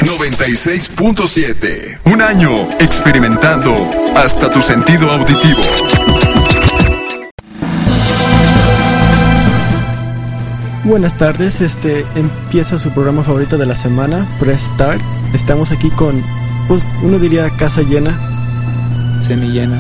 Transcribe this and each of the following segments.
96.7. Un año experimentando hasta tu sentido auditivo. Buenas tardes, empieza su programa favorito de la semana, Press Start. Estamos aquí con, pues, uno diría casa llena. Semillena.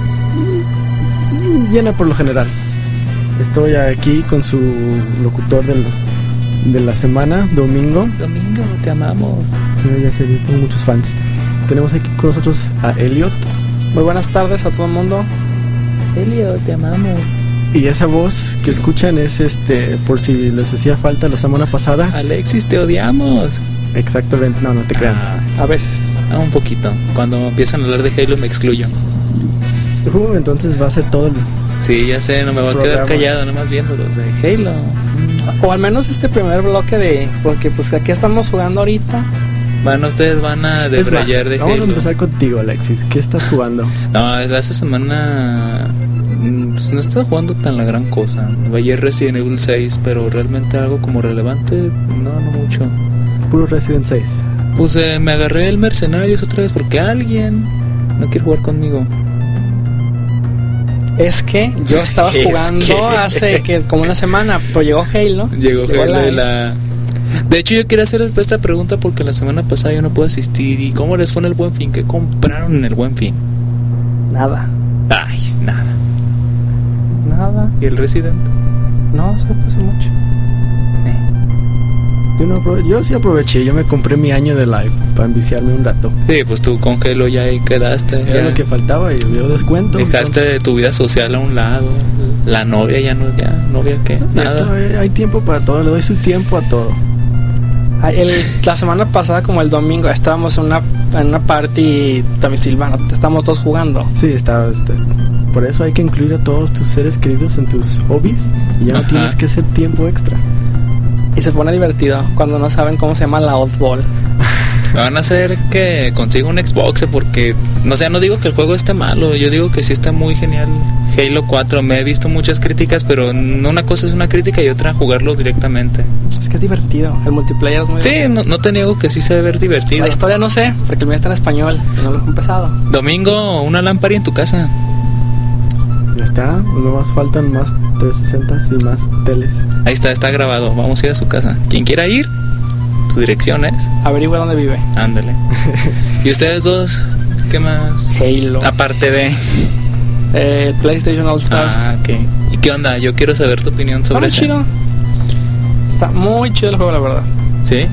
Llena por lo general. Estoy aquí con su locutor de la semana, Domingo. Domingo, te amamos. Ya sé, tengo muchos fans. Tenemos aquí con nosotros a Elliot. Muy buenas tardes a todo el mundo. Elliot, te amamos. Y esa voz que escuchan es por si les hacía falta la semana pasada. Alexis, te odiamos. Exactamente, no te crean. A veces. Un poquito. Cuando empiezan a hablar de Halo me excluyo. Entonces va a ser todo el... Sí, ya sé, no me voy a quedar callado, nomás viendo los de Halo. O al menos este primer bloque porque pues aquí estamos jugando ahorita. Bueno, ustedes van a debrayar de Halo. Vamos a empezar contigo, Alexis. ¿Qué estás jugando? No, esta semana no estaba jugando tan la gran cosa. Ayer Resident Evil 6, pero realmente algo como relevante, no mucho. Puro Resident 6. Pues me agarré el Mercenarios otra vez porque alguien no quiere jugar conmigo. Es que yo estaba jugando hace como una semana, pero llegó Halo. Llegó Halo De hecho, yo quería hacer esta pregunta porque la semana pasada yo no pude asistir. ¿Y cómo les fue en el Buen Fin? ¿Qué compraron en el Buen Fin? Nada. Ay, nada. ¿Y el Resident? No, se fue hace mucho. Yo sí aproveché, yo me compré mi año de live para enviciarme un rato. Sí, pues tú con Halo ya ahí quedaste. Era lo que faltaba y dio descuento. Dejaste de tu vida social a un lado. La novia ya no, novia qué, nada. Hay tiempo para todo, le doy su tiempo a todo. La semana pasada, como el domingo, estábamos en una party también silvana, estábamos todos jugando. Sí, por eso hay que incluir a todos tus seres queridos en tus hobbies y ya no tienes que hacer tiempo extra. Y se pone divertido cuando no saben cómo se llama la oddball. Van a hacer que consiga un Xbox porque, no digo que el juego esté malo, yo digo que sí está muy genial. Halo 4, me he visto muchas críticas, pero no, una cosa es una crítica y otra jugarlo directamente. Es que es divertido, el multiplayer es muy divertido. Sí, no te niego que sí se debe ver divertido. La historia no sé, porque el mío está en español y no lo he empezado. Domingo, una lámpara en tu casa. Ya está, nomás faltan más 360 y más teles. Ahí está grabado, vamos a ir a su casa. Quien quiera ir, su dirección es... Averigua dónde vive. Ándale. ¿Y ustedes dos? ¿Qué más? Halo. Aparte de... PlayStation All Star. Ah, ok. ¿Y qué onda? Yo quiero saber tu opinión sobre eso. Está muy chido. Está muy chido el juego, la verdad. ¿Sí?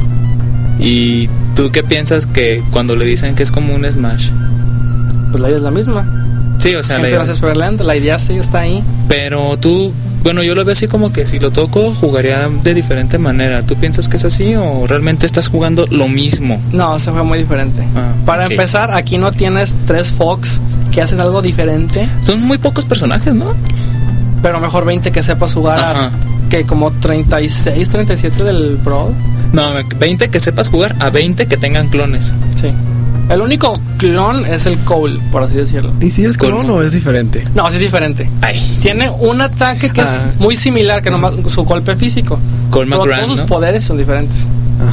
¿Y tú qué piensas que cuando le dicen que es como un Smash? Pues la idea es la misma. Sí, o sea, la idea sí está ahí. Pero tú, bueno, yo lo veo así como que si lo toco jugaría de diferente manera. ¿Tú piensas que es así o realmente estás jugando lo mismo? No, se juega muy diferente. Para empezar, aquí no tienes 3 Fox que hacen algo diferente. Son muy pocos personajes, ¿no? Pero mejor 20 que sepas jugar que como 36, 37 del Brawl. No, 20 que sepas jugar a 20 que tengan clones. Sí. El único clon es el Cole, por así decirlo. ¿Y si es clon o es diferente? No, sí es diferente. Ay. Tiene un ataque que es muy similar, que nomás su golpe físico. Cole McGrath, todos sus poderes son diferentes.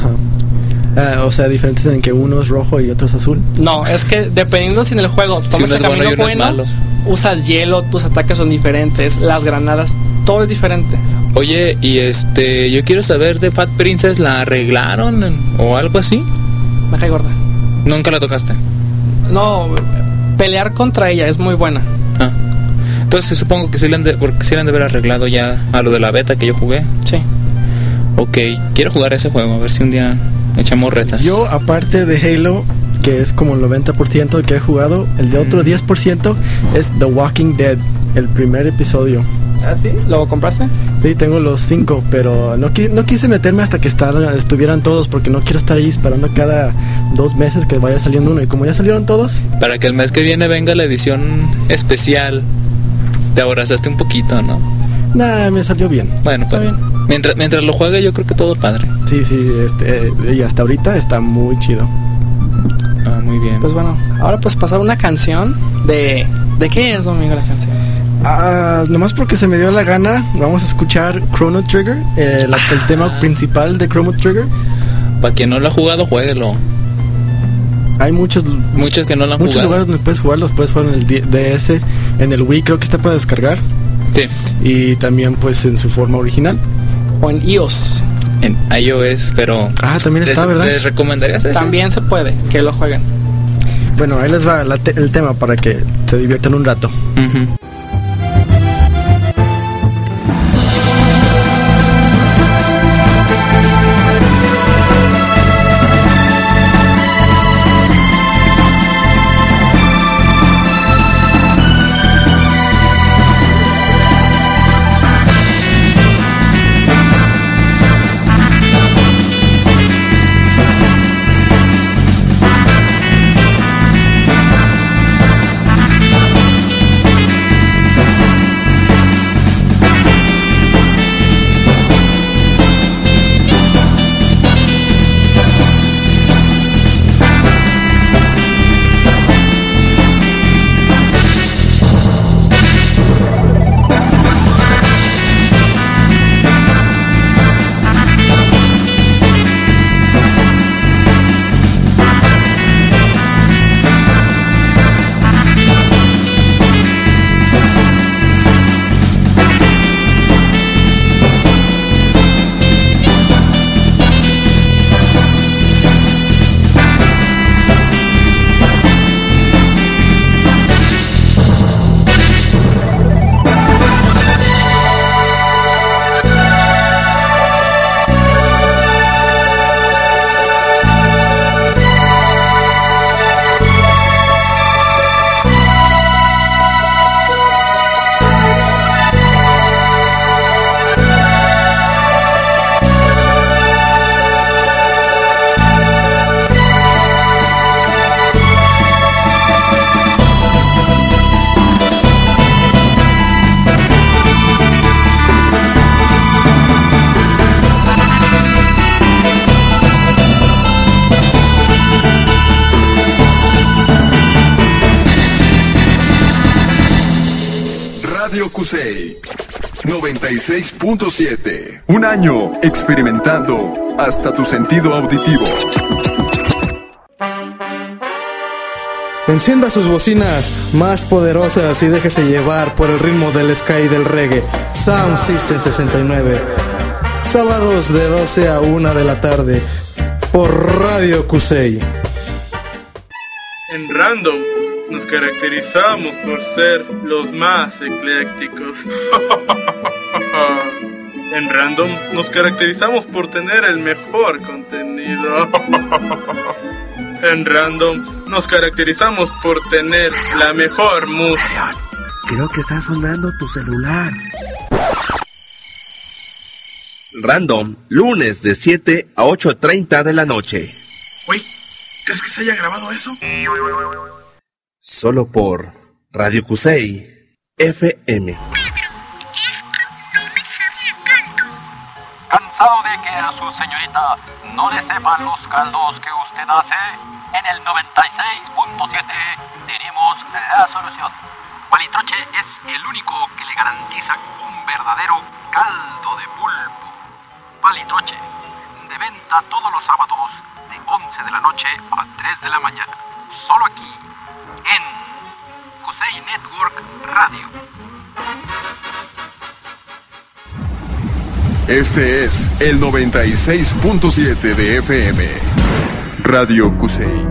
O sea, diferentes en que uno es rojo y otro es azul. No, es que dependiendo si en el juego tomas el camino bueno, usas hielo, tus ataques son diferentes, las granadas, todo es diferente. Oye, y yo quiero saber de Fat Princess, ¿la arreglaron o algo así? Me cae gorda. ¿Nunca la tocaste? No, pelear contra ella es muy buena. Entonces supongo que sí le han de haber arreglado ya a lo de la beta que yo jugué. Sí. Ok, quiero jugar ese juego, a ver si un día echamos retas. Yo, aparte de Halo, que es como el 90% que he jugado, el de otro 10% es The Walking Dead, el primer episodio. ¿Ah, sí? ¿Lo compraste? Sí, tengo los 5, pero no quise meterme hasta que estuvieran todos, porque no quiero estar ahí esperando cada 2 meses que vaya saliendo uno. Y como ya salieron todos, para que el mes que viene venga la edición especial, te abrazaste un poquito, ¿no? Nah, me salió bien. Bueno, pues bien. Mientras lo juegue, yo creo que todo padre. Sí, y hasta ahorita está muy chido. Muy bien. Pues bueno, ahora pues pasar una canción de qué es, Domingo, la canción. Nomás porque se me dio la gana, vamos a escuchar Chrono Trigger, el tema principal de Chrono Trigger. Para quien no lo ha jugado, jueguelo. Hay muchos que no lo han muchos jugado. lugares donde puedes jugarlos. Puedes jugar en el DS, en el Wii creo que está para descargar. Sí. Y también pues en su forma original. O en iOS. En iOS, pero... también está, ¿verdad? ¿Les recomendarías ese? También se puede, que lo jueguen. Bueno, ahí les va el tema para que se diviertan un rato. Uh-huh. Radio Kusei 96.7. Un año experimentando hasta tu sentido auditivo. Encienda sus bocinas más poderosas y déjese llevar por el ritmo del ska y del reggae. Sound System 69. Sábados de 12 a 1 de la tarde por Radio Kusei. En Random nos caracterizamos por ser los más eclécticos. En Random nos caracterizamos por tener el mejor contenido. En Random nos caracterizamos por tener la mejor música. Creo que está sonando tu celular. Random, lunes de 7 a 8:30 de la noche. Güey, ¿crees que se haya grabado eso? Solo por Radio Kusei FM. ¿Cansado de que a su señorita no le sepan los caldos que usted hace? En el 96.7 tenemos la solución. Palitroche es el único que le garantiza un verdadero caldo de pulpo. Palitroche, de venta todos los sábados de 11 de la noche a 3 de la mañana. Solo aquí, en Kusei Network Radio. Este es el 96.7 de FM. Radio Kusei.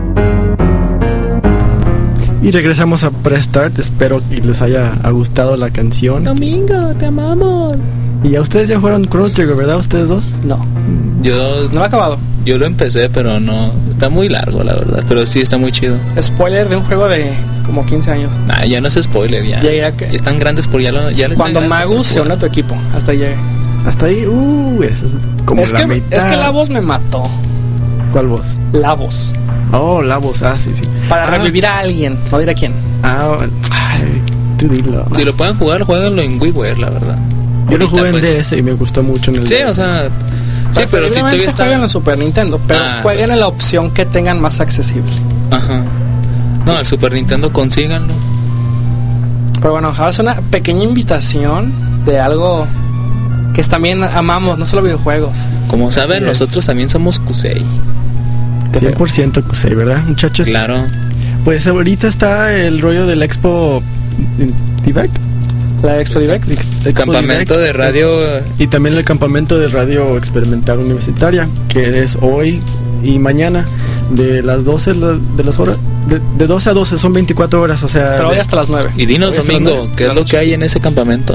Y regresamos a Press Start. Espero que les haya gustado la canción. Domingo, te amamos. Y a ustedes ya jugaron Chrono Trigger, ¿verdad? ¿Ustedes dos? No. Yo no lo he acabado. Yo lo empecé, pero no. Está muy largo, la verdad. Pero sí está muy chido. Spoiler de un juego de como 15 años. Nah, ya no es spoiler, ya. Ya están grandes por ya les cuando Magus se une a tu equipo. Hasta llegué. Hasta ahí, eso es como la mitad. Es que la voz me mató. ¿Cuál voz? La voz. Oh, la voz, sí. Para revivir a alguien, no diré a quién. Tú dilo. Si lo pueden jugar, jueguenlo en WiiWare, la verdad. Yo lo jugué en DS y me gustó mucho en el DS. Sí, o sea... Sí, pero si todavía está... jueguen en Super Nintendo, pero jueguen en la opción que tengan más accesible. Ajá. No, el Super Nintendo consíganlo. Pero bueno, ahora es una pequeña invitación de algo que también amamos, no solo videojuegos. Como saben, nosotros también somos Kusei. 100% Kusei, ¿verdad, muchachos? Claro. Pues ahorita está el rollo del Expo Direct. La Expo Direct. El campamento de radio. Y también el campamento de radio experimental universitaria, que es hoy y mañana, de las 12 de las horas. De 12 a 12, son 24 horas, o sea... Pero hoy hasta las 9. Y dinos, Domingo, ¿qué es lo que hay en ese campamento?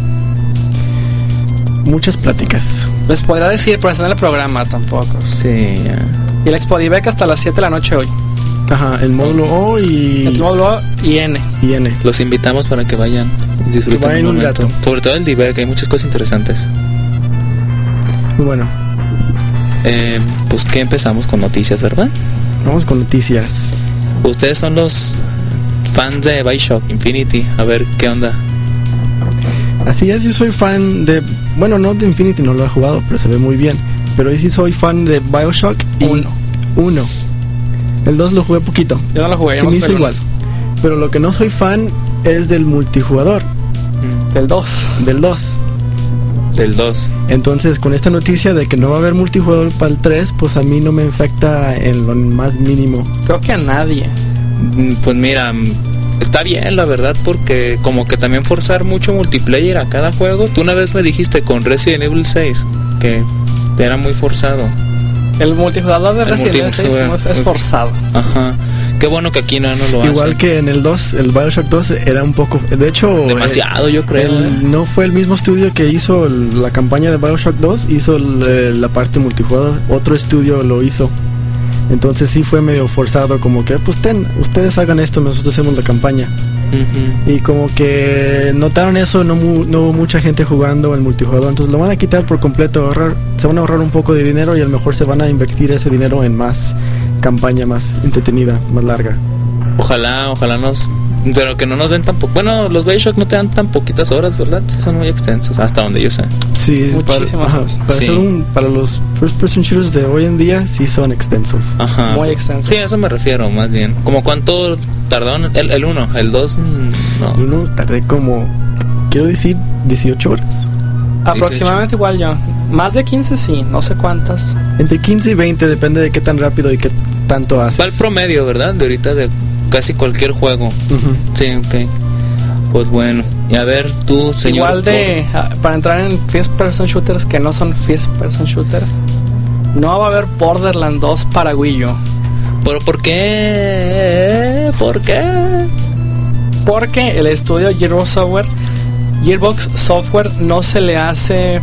Muchas pláticas. Les podrá decir, pero está en el programa tampoco. Sí, ya. Y el Expo Direct hasta las 7 de la noche hoy. Ajá, el módulo O y... El módulo O y N. Y N. Los invitamos para que vayan, disfruten que vayan un momento. rato. Sobre todo el Direct, hay muchas cosas interesantes. Muy bueno. Pues que empezamos con noticias, ¿verdad? Vamos con noticias. Ustedes son los fans de Bioshock Infinity. A ver, ¿qué onda? Así es, yo soy fan de... Bueno, no de Infinity, no lo he jugado, pero se ve muy bien. Pero sí soy fan de Bioshock 1. El 2 lo jugué poquito. Yo no lo jugué. Sí, me hizo igual. Pero lo que no soy fan es del multijugador. Del 2. Del 2. Del 2. Entonces, con esta noticia de que no va a haber multijugador para el 3, pues a mí no me afecta en lo más mínimo. Creo que a nadie. Pues mira, está bien, la verdad, porque como que también forzar mucho multiplayer a cada juego. Tú una vez me dijiste con Resident Evil 6 que era muy forzado. El multijugador de Resident Evil 6 es forzado. Ajá. Qué bueno que aquí no lo hacen. Igual que en el 2, el Bioshock 2 era un poco... De hecho... demasiado, yo creo. No fue el mismo estudio que hizo la campaña de Bioshock 2, hizo la parte multijugador. Otro estudio lo hizo. Entonces sí fue medio forzado, como que, pues ustedes hagan esto, nosotros hacemos la campaña. Uh-huh. Y como que notaron eso, no hubo mucha gente jugando el multijugador, entonces lo van a quitar por completo, se van a ahorrar un poco de dinero y a lo mejor se van a invertir ese dinero en más campaña, más entretenida, más larga. Ojalá pero que no nos den tampoco. Bueno, los Bioshock no te dan tan poquitas horas, ¿verdad? Son muy extensos, hasta donde yo sé. Sí, para los first person shooters de hoy en día sí son extensos. Ajá. Muy extensos. Sí, a eso me refiero, más bien. ¿Como cuánto tardaron el 1? El 2, no. El 1 tardé como, quiero decir, 18 horas. Aproximadamente 18. Igual yo. Más de 15 sí, no sé cuántas. Entre 15 y 20, depende de qué tan rápido y qué tanto haces. Va el promedio, ¿verdad? De ahorita de casi cualquier juego. Uh-huh. Sí, ok. Pues bueno. Y a ver, tú, señor. Igual para entrar en first person shooters que no son first person shooters, no va a haber Borderlands 2 para Wii U. ¿Pero por qué? ¿Por qué? Porque el estudio Gearbox Software no se le hace...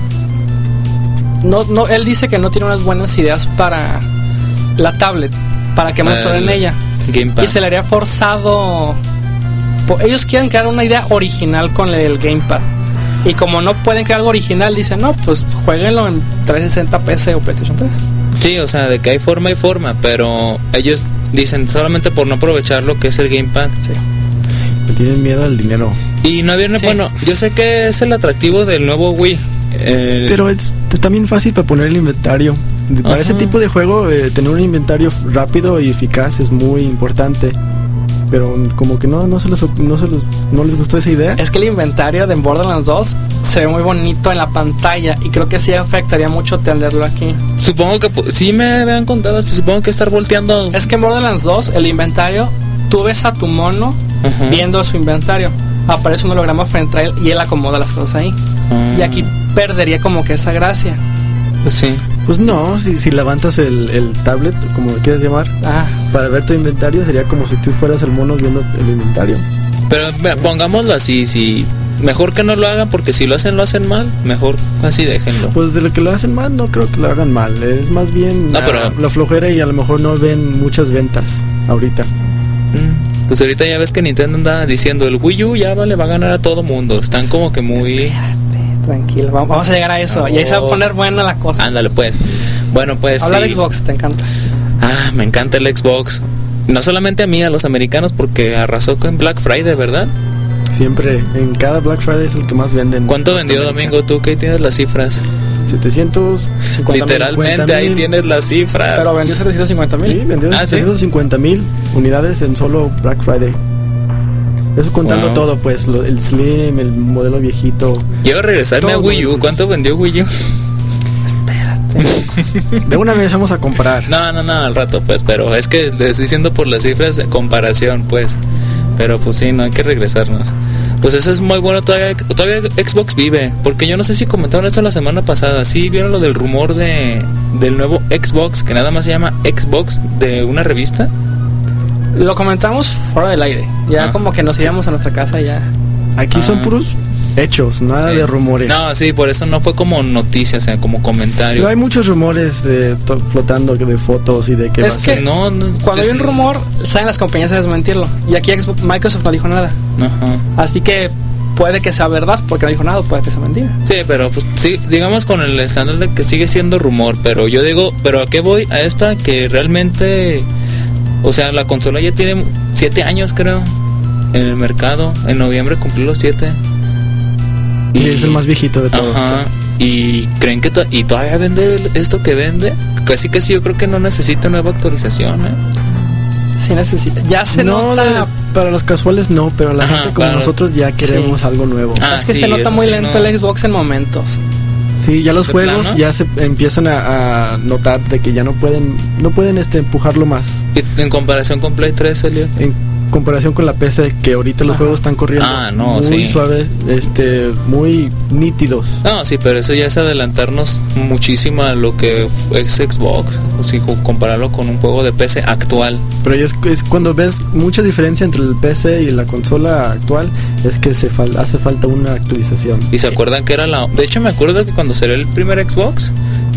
No, él dice que no tiene unas buenas ideas para la tablet, para que muestren en ella. Gamepad. Y se le haría forzado. Ellos quieren crear una idea original con el Gamepad. Y como no pueden crear algo original, dicen, no, pues jueguenlo en 360 PC o PlayStation 3. Sí, o sea, de que hay forma, pero ellos dicen solamente por no aprovechar lo que es el Gamepad. Sí. Me tienen miedo al dinero. Y no había... Sí. Bueno, yo sé que es el atractivo del nuevo Wii. Pero es también fácil para poner el inventario. Para ese tipo de juego, tener un inventario rápido y eficaz es muy importante. Pero como que no les gustó esa idea. Es que el inventario de Borderlands 2 se ve muy bonito en la pantalla y creo que sí afectaría mucho tenerlo aquí. Supongo que sí me habían contado, supongo que estar volteando. Es que en Borderlands 2 el inventario, tú ves a tu mono viendo su inventario, aparece un holograma frente a él y él acomoda las cosas ahí. Y aquí perdería como que esa gracia. Pues sí. Pues no, si levantas el tablet, como lo quieras llamar, para ver tu inventario, sería como si tú fueras el mono viendo el inventario. Pero pongámoslo así, si mejor que no lo hagan, porque si lo hacen mal, mejor así déjenlo. Pues de lo que lo hacen mal, no creo que lo hagan mal, es más bien la flojera y a lo mejor no ven muchas ventas ahorita. Pues ahorita ya ves que Nintendo anda diciendo el Wii U ya le va a ganar a todo mundo, están como que muy... Tranquilo, vamos a llegar a eso. Y ahí se va a poner buena la cosa. Ándale pues. Bueno pues habla de Xbox, te encanta. Me encanta el Xbox. No solamente a mí, a los americanos, porque arrasó con Black Friday, ¿verdad? Siempre, en cada Black Friday es el que más venden. ¿Cuánto vendió Domingo? ¿Tú qué tienes las cifras? 750,000. Literalmente ahí tienes las cifras. Pero vendió 750,000. Sí, vendió 750,000 unidades en solo Black Friday. Eso contando todo, pues, el Slim, el modelo viejito. Quiero regresarme a Wii U. ¿Cuánto vendió Wii U? De una vez vamos a comparar. No, al rato, pues, pero es que le estoy diciendo por las cifras de comparación, pues. Pero pues sí, no hay que regresarnos. Pues eso es muy bueno, todavía Xbox vive. Porque yo no sé si comentaron esto la semana pasada. ¿Sí vieron lo del rumor del nuevo Xbox, que nada más se llama Xbox, de una revista? Lo comentamos fuera del aire. Ya como que nos íbamos a nuestra casa ya. Aquí son puros hechos, nada de rumores. No, sí, por eso no fue como noticia, o sea, como comentario. Pero hay muchos rumores flotando de fotos y de que es va a ser. Cuando hay un rumor, salen las compañías a desmentirlo. Y aquí Microsoft no dijo nada. Ajá. Así que puede que sea verdad, porque no dijo nada, puede que sea mentira. Sí, pero pues sí, digamos con el estándar de que sigue siendo rumor, pero yo digo, ¿pero a qué voy? A esta que realmente, o sea, la consola ya tiene 7 años, creo, en el mercado. En noviembre cumplió los 7. Y es el más viejito de todos. Ajá. Y creen que y todavía vende esto que vende. Casi yo creo que no necesita nueva actualización, Sí necesita. Ya se nota. Para los casuales no, pero la gente como nosotros ya queremos algo nuevo. Es que se nota muy lento el Xbox en momentos. Sí, ya los juegos plano? Ya se empiezan a notar de que ya no pueden empujarlo más. ¿Y en comparación con Play 3, Elliot? En comparación con la PC, que ahorita los juegos están corriendo muy suaves, muy nítidos. No, sí, pero eso ya es adelantarnos muchísimo a lo que es Xbox, si compararlo con un juego de PC actual. Pero es cuando ves mucha diferencia entre el PC y la consola actual, es que hace falta una actualización. ¿Y se acuerdan que era de hecho me acuerdo que cuando salió el primer Xbox,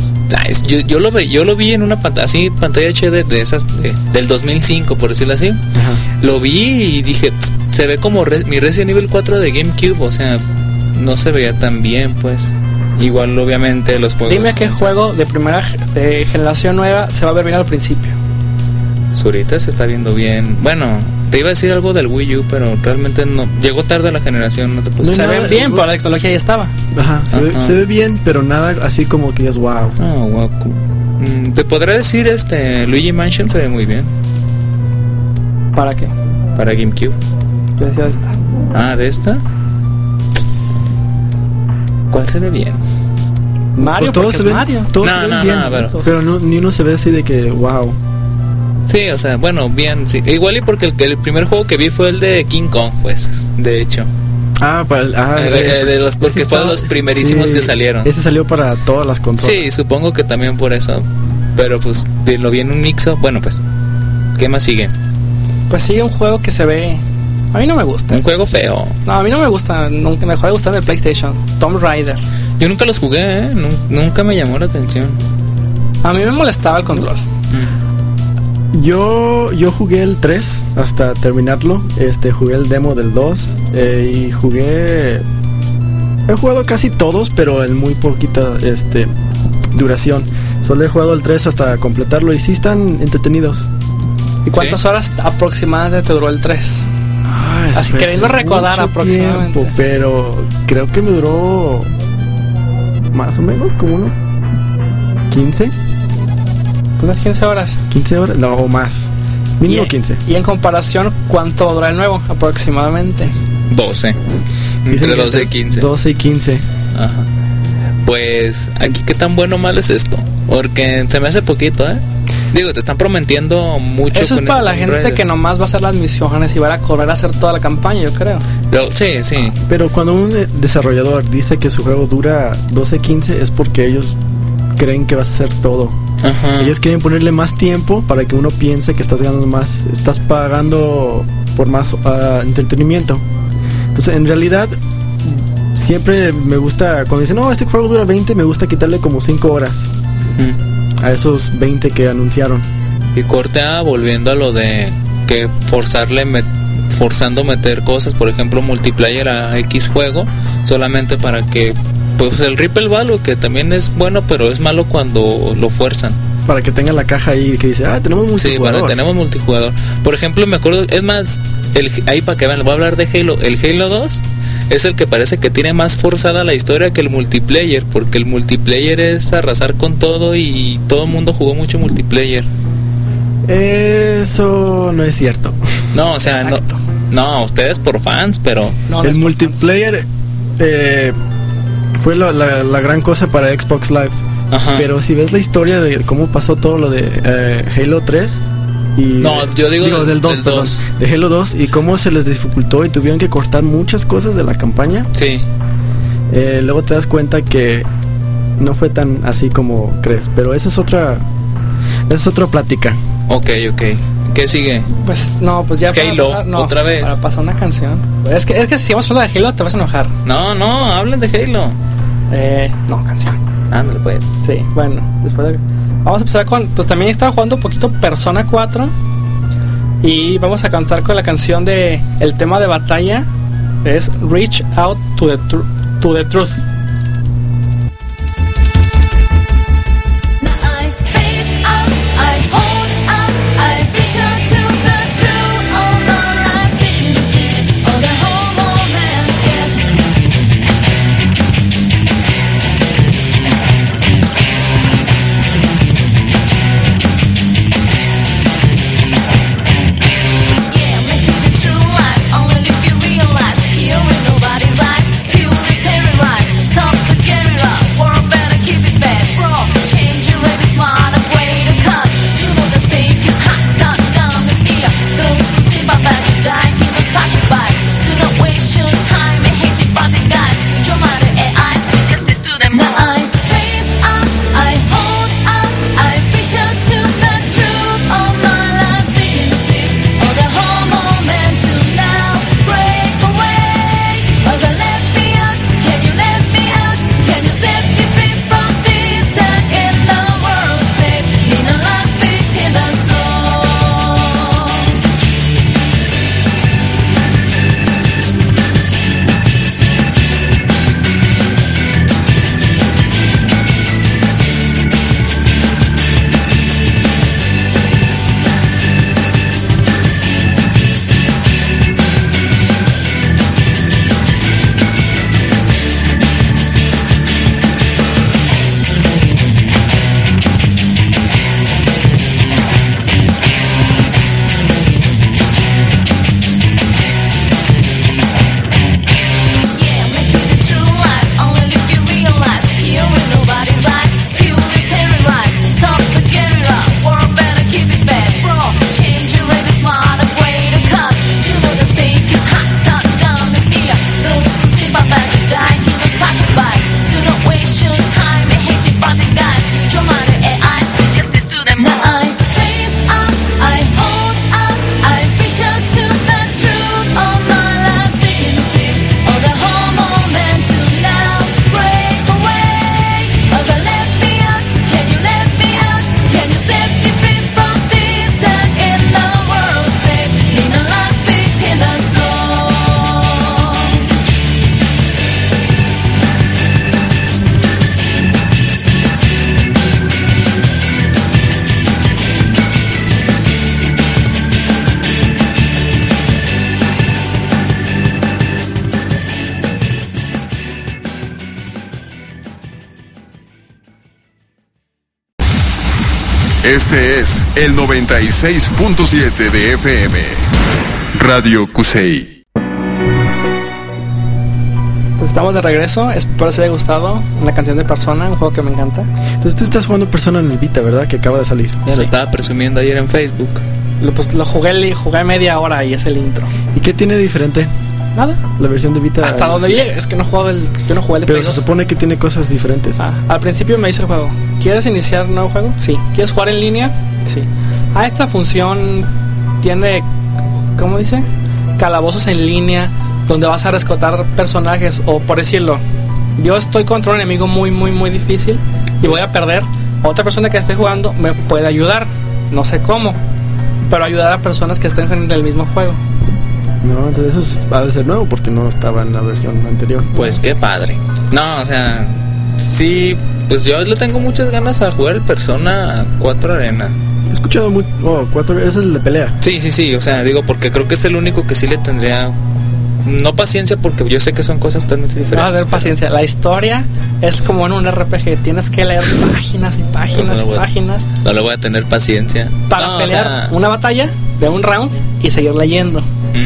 yo lo vi en una pantalla HD de esas del 2005, por decirlo así. Ajá. Lo vi y dije, se ve como mi Resident Evil 4 de GameCube, o sea, no se veía tan bien, pues. Igual obviamente los juegos. Dime qué juego de generación nueva se va a ver bien al principio. Ahorita se está viendo bien. Bueno, te iba a decir algo del Wii U, pero realmente no. Llegó tarde la generación, no te puse. Se ve bien, pero la tecnología ya estaba. Ajá, se ve bien, pero nada así como que es wow. Wow. Te podré decir, Luigi Mansion se ve muy bien. ¿Para qué? Para GameCube. Yo decía de esta. ¿De esta? ¿Cuál se ve bien? Mario, pues todos se ven, Mario. Todos se ven bien, pero ni uno se ve así de que wow. Sí, o sea, bueno, bien, sí. Igual y porque el primer juego que vi fue el de King Kong, pues, de hecho. Porque fue de los primerísimos que salieron. Ese salió para todas las consolas. Sí, supongo que también por eso. Pero pues lo vi en un mixo. Bueno, pues, ¿qué más sigue? Pues sigue un juego que se ve... A mí no me gusta. Un juego feo. No, a mí no me gusta. Nunca me dejó de gustar el PlayStation. Tomb Raider. Yo nunca los jugué, nunca me llamó la atención. A mí me molestaba el control. Yo jugué el 3 hasta terminarlo. Jugué el demo del 2 y he jugado casi todos, pero en muy poquita duración. Solo he jugado el 3 hasta completarlo y sí están entretenidos. ¿Y cuántas horas aproximadamente te duró el 3? Así queriendo recordar aproximadamente. Tiempo, pero creo que me duró más o menos como unos 15. Unas 15 horas. 15 horas, no, o más. Mínimo 15. Y en comparación, ¿cuánto dura el nuevo aproximadamente? 12. Entre 12 y 15. 12 y 15. Ajá. Pues, aquí qué tan bueno o mal es esto. Porque se me hace poquito, Digo, te están prometiendo mucho. Eso es para la gente que nomás va a hacer las misiones y va a correr a hacer toda la campaña, yo creo. Sí. Pero cuando un desarrollador dice que su juego dura 12-15 es porque ellos creen que vas a hacer todo. Ajá. Ellos quieren ponerle más tiempo para que uno piense que estás ganando más, estás pagando por más entretenimiento. Entonces, en realidad, siempre me gusta, cuando dicen, no, este juego dura 20, me gusta quitarle como 5 horas. A esos 20 que anunciaron. Y corte volviendo a lo de que forzando meter cosas, por ejemplo multiplayer a X juego, solamente para que pues el Ripple Value, que también es bueno, pero es malo cuando lo fuerzan. Para que tenga la caja ahí que dice, tenemos multijugador. Sí, tenemos multijugador. Por ejemplo, me acuerdo, es más, ahí para que vean, voy a hablar de Halo. El Halo 2 es el que parece que tiene más forzada la historia que el multiplayer, porque el multiplayer es arrasar con todo y todo el mundo jugó mucho multiplayer. Eso no es cierto. No, o sea, No, ustedes por fans, pero... No, El multiplayer fue la gran cosa para Xbox Live. Ajá. Pero si ves la historia de cómo pasó todo lo de Halo 3 y... No, yo digo del 2, perdón. 2. De Halo 2 y cómo se les dificultó y tuvieron que cortar muchas cosas de la campaña. Sí. Luego te das cuenta que no fue tan así como crees. Pero esa es otra plática. Ok. ¿Qué sigue? Pues no, pues ya Halo, otra vez. Para pasar una canción. Es que si vamos a hablar de Halo te vas a enojar. No, hablen de Halo. No, canción. Ándale pues. Sí, bueno, vamos a empezar con... Pues también estaba jugando un poquito Persona 4. Y vamos a cantar con la canción de... El tema de batalla es Reach Out to the Truth. Nobody's life, till it's terrorized. Stop the guerrilla. Este es el 96.7 de FM. Radio Cusey. Pues estamos de regreso, espero les haya gustado una canción de Persona, un juego que me encanta. Entonces tú estás jugando Persona en el Vita, ¿verdad? Que acaba de salir. Ya lo estaba presumiendo ayer en Facebook. Lo jugué media hora y es el intro. ¿Y qué tiene diferente? Nada. La versión de Vita. Hasta donde llegue, es que yo no jugué el de Pero Play se 2. supone que tiene cosas diferentes. Al principio me dice el juego, ¿quieres iniciar un nuevo juego? Sí. ¿Quieres jugar en línea? Sí. Esta función tiene, ¿cómo dice? Calabozos en línea, donde vas a rescatar personajes, o por decirlo, yo estoy contra un enemigo muy, muy, muy difícil y voy a perder. Otra persona que esté jugando me puede ayudar, no sé cómo, pero ayudar a personas que estén en el mismo juego. No, entonces eso va a ser nuevo porque no estaba en la versión anterior. Pues qué padre. No, o sea, sí, pues yo le tengo muchas ganas a jugar el Persona 4 Arena. He escuchado mucho. 4, ese es el de pelea. Sí, o sea, digo, porque creo que es el único que sí le tendría no paciencia, porque yo sé que son cosas totalmente diferentes. No, a ver, paciencia. La historia es como en un RPG. Tienes que leer páginas y páginas y páginas. No le voy a tener paciencia. Para pelear una batalla de un round y seguir leyendo.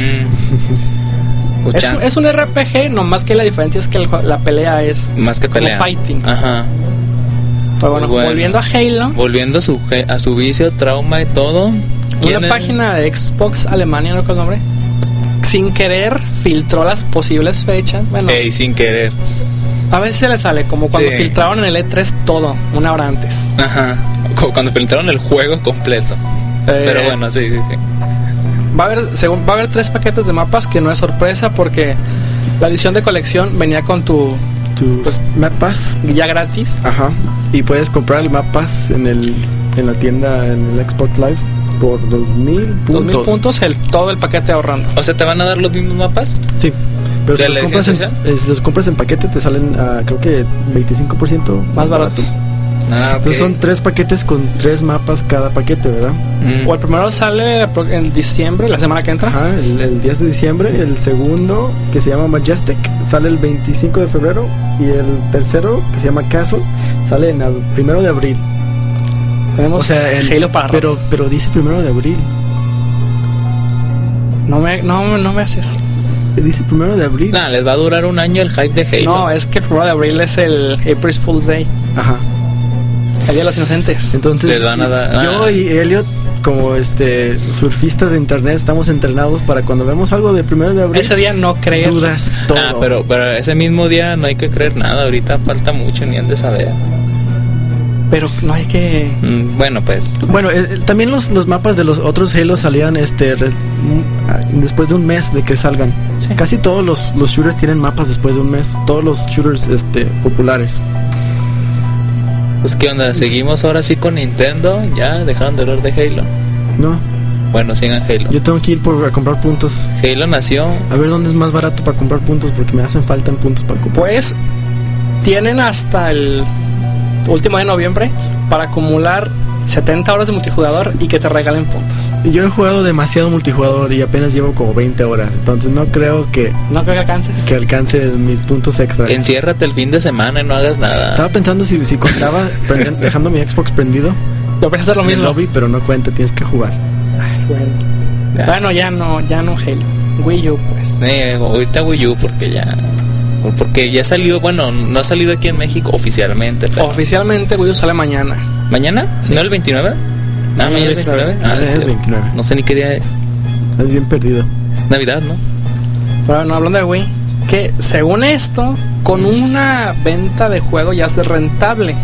Es un RPG, nomás que la diferencia es que la pelea es más que pelea. Como fighting. Ajá. Pero bueno, volviendo a Halo. Volviendo a su vicio, trauma y todo. Una página de Xbox Alemania, no recuerdo el nombre, sin querer filtró las posibles fechas. Bueno, sin querer. A veces se le sale, como cuando filtraron en el E3 todo, una hora antes. Ajá. Como cuando filtraron el juego completo. Pero bueno, sí. Va a haber 3 paquetes de mapas, que no es sorpresa porque la edición de colección venía con tus mapas ya gratis. Ajá. Y puedes comprar mapas en la tienda, en el Xbox Live, por 2,000 puntos. 2,000 puntos todo el paquete ahorrando. O sea, ¿te van a dar los mismos mapas? Sí. Pero si los compras en paquete te salen creo que 25% más baratos. Okay. Entonces son 3 paquetes con 3 mapas cada paquete, ¿verdad? O el primero sale en diciembre, la semana que entra. Ajá, el 10 de diciembre. El segundo, que se llama Majestic, sale el 25 de febrero. Y el tercero, que se llama Castle, sale en el 1 de abril. Tenemos Halo para pero dice 1 de abril. No me haces. Dice 1 de abril. Les va a durar un año el hype de Halo. No, es que el 1 de abril es el April Fool's Day. Ajá. El día de los inocentes. Entonces, les van a dar, yo y Elliot, como surfistas de internet, estamos entrenados para cuando vemos algo de 1 de abril. Ese día no creer. Dudas todo. Pero ese mismo día no hay que creer nada. Ahorita falta mucho, ni han de saber. Pero no hay que... Bueno, pues... Bueno, también los mapas de los otros Halo salían después de un mes de que salgan. Sí. Casi todos los shooters tienen mapas después de un mes. Todos los shooters populares. Pues qué onda, ¿seguimos ahora sí con Nintendo? ¿Ya dejaron de hablar de Halo? No. Bueno, sigan Halo. Yo tengo que ir a comprar puntos. Halo nació... A ver dónde es más barato para comprar puntos, porque me hacen falta puntos para comprar. Pues tienen hasta el último de noviembre para acumular 70 horas de multijugador y que te regalen puntos. Yo he jugado demasiado multijugador y apenas llevo como 20 horas, entonces no creo que alcances. Que alcance mis puntos extras. Enciérrate el fin de semana y no hagas nada. Estaba pensando si contaba dejando mi Xbox prendido. Yo pensé hacer lo mismo. En el lobby, pero no cuenta, tienes que jugar. Ay, bueno. Bueno, ya no Halo. Wii U, pues. Ahorita Wii U porque ya salió, bueno, no ha salido aquí en México oficialmente. Pero... Oficialmente Wii U sale mañana. ¿Mañana? Sí. ¿No el 29? No, mañana el 29. Es 29. No sé ni qué día es. Es bien perdido. Es Navidad, ¿no? Bueno, hablando de Wii, que según esto, con una venta de juego ya es rentable.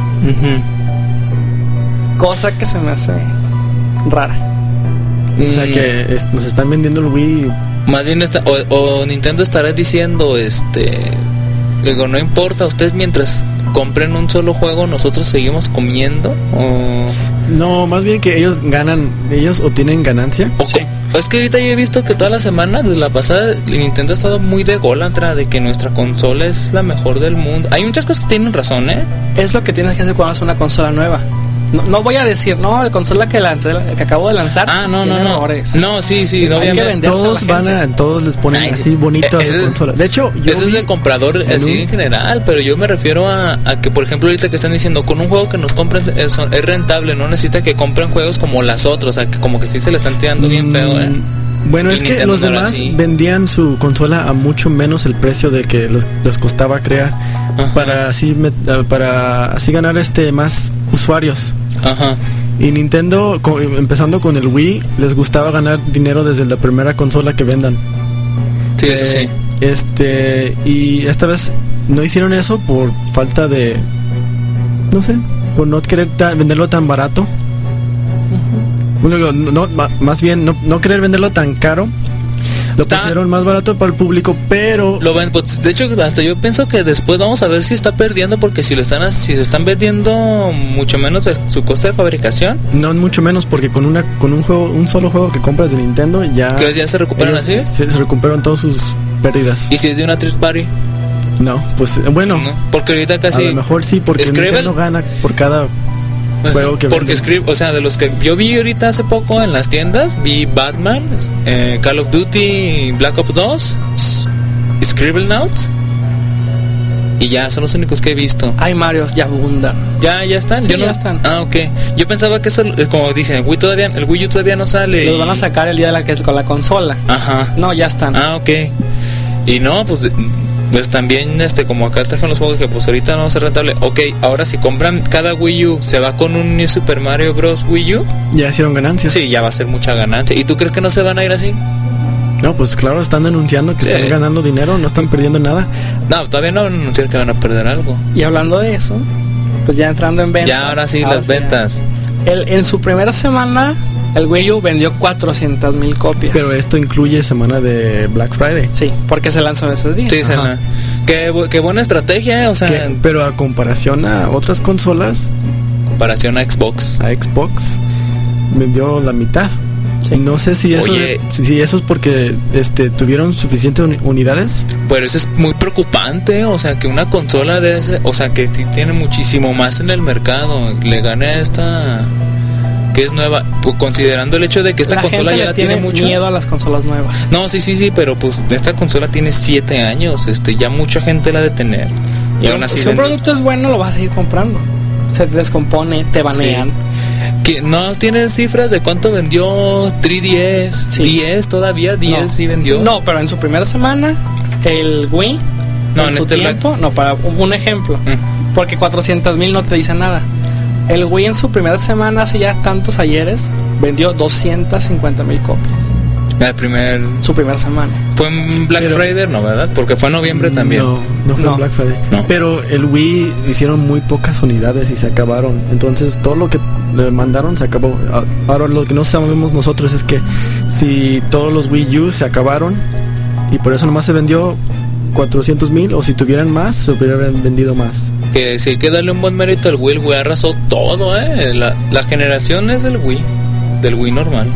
Cosa que se me hace rara. O sea que nos están vendiendo el Wii. Más bien o Nintendo estará diciendo, digo, no importa, ustedes mientras compren un solo juego, nosotros seguimos comiendo. No, más bien que ellos obtienen ganancia. Sí. Es que ahorita yo he visto que toda la semana, desde la pasada, Nintendo ha estado muy de ególatra de que nuestra consola es la mejor del mundo. Hay muchas cosas que tienen razón, Es lo que tienes que hacer cuando haces una consola nueva. No voy a decir, la consola que acabo de lanzar. No. No, sí, obviamente. Todos les ponen así bonito a su consola. De hecho, eso es de comprador así en general, pero yo me refiero a que, por ejemplo, ahorita que están diciendo, con un juego que nos compren es rentable, no necesita que compren juegos como las otras, o sea, que como que sí se le están tirando bien feo, Bueno, es que los demás vendían su consola a mucho menos el precio de que les costaba crear. Ajá. para así ganar más usuarios. Ajá. Y Nintendo, empezando con el Wii, les gustaba ganar dinero desde la primera consola que vendan. Sí, eso sí. Y esta vez no hicieron eso por falta de, no sé, por no querer venderlo tan barato. Bueno, más bien no querer venderlo tan caro. Lo pusieron más barato para el público, pero lo ven, pues, de hecho hasta yo pienso que después vamos a ver si está perdiendo, porque si lo están vendiendo mucho menos de su costo de fabricación. No, mucho menos, porque con un solo juego que compras de Nintendo ya se recuperan así. Se recuperan todas sus pérdidas. ¿Y si es de una third party? No, pues bueno. No, porque ahorita casi. A lo mejor sí, porque Nintendo gana por cada juego que porque vende. o sea, de los que yo vi ahorita hace poco en las tiendas, vi Batman, Call of Duty, Black Ops 2, Scribblenauts, y ya son los únicos que he visto. Hay Marios, ya abundan. ¿Ya están? Sí, ya están. Ah, ok. Yo pensaba que eso, como dicen, el Wii U todavía no sale. Los van a sacar el día con la consola. Ajá. No, ya están. Ah, ok. Y no, pues también, como acá trajeron los juegos que pues ahorita no va a ser rentable. Ok, ahora si compran cada Wii U, ¿se va con un New Super Mario Bros. Wii U? Ya hicieron ganancias. Sí, ya va a ser mucha ganancia. ¿Y tú crees que no se van a ir así? No, pues claro, están anunciando que están ganando dinero, no están perdiendo nada. No, todavía no anunciaron que van a perder algo. Y hablando de eso, pues ya entrando en ventas. Ya, ahora sí, las ventas. En su primera semana, el Wii U vendió 400,000 copias. Pero esto incluye semana de Black Friday. Sí, porque se lanzó en esos días. Sí, qué buena estrategia, o sea... Pero a comparación a otras consolas... Comparación a Xbox. A Xbox, vendió la mitad. Sí. No sé si eso, si eso es porque tuvieron suficientes unidades. Pero eso es muy preocupante, o sea, que una consola de ese, o sea, que tiene muchísimo más en el mercado, le gane a esta que es nueva, pues, considerando el hecho de que esta consola ya la tiene mucho miedo a las consolas nuevas. No, sí, pero pues esta consola tiene 7 años, ya mucha gente la ha de tener. Y aún así si un producto es bueno, lo vas a seguir comprando. Se descompone, te banean. Sí. ¿Que no tienes cifras de cuánto vendió 3DS? Sí. 10 todavía, 10 no. Sí vendió. No, pero en su primera semana el Wii en su tiempo, no, para un ejemplo, porque 400,000 no te dice nada. El Wii en su primera semana, hace ya tantos ayeres, vendió 250,000 copias. Su primera semana. Fue en Black Friday, ¿no, verdad? Porque fue en noviembre también. No fue en Black Friday. No. Pero el Wii hicieron muy pocas unidades y se acabaron. Entonces todo lo que le mandaron se acabó. Ahora lo que no sabemos nosotros es que si todos los Wii U se acabaron y por eso nomás se vendió 400,000, o si tuvieran más, se hubieran vendido más. Que sí hay que darle un buen mérito al Wii. El Wii arrasó todo, la generación es del Wii normal.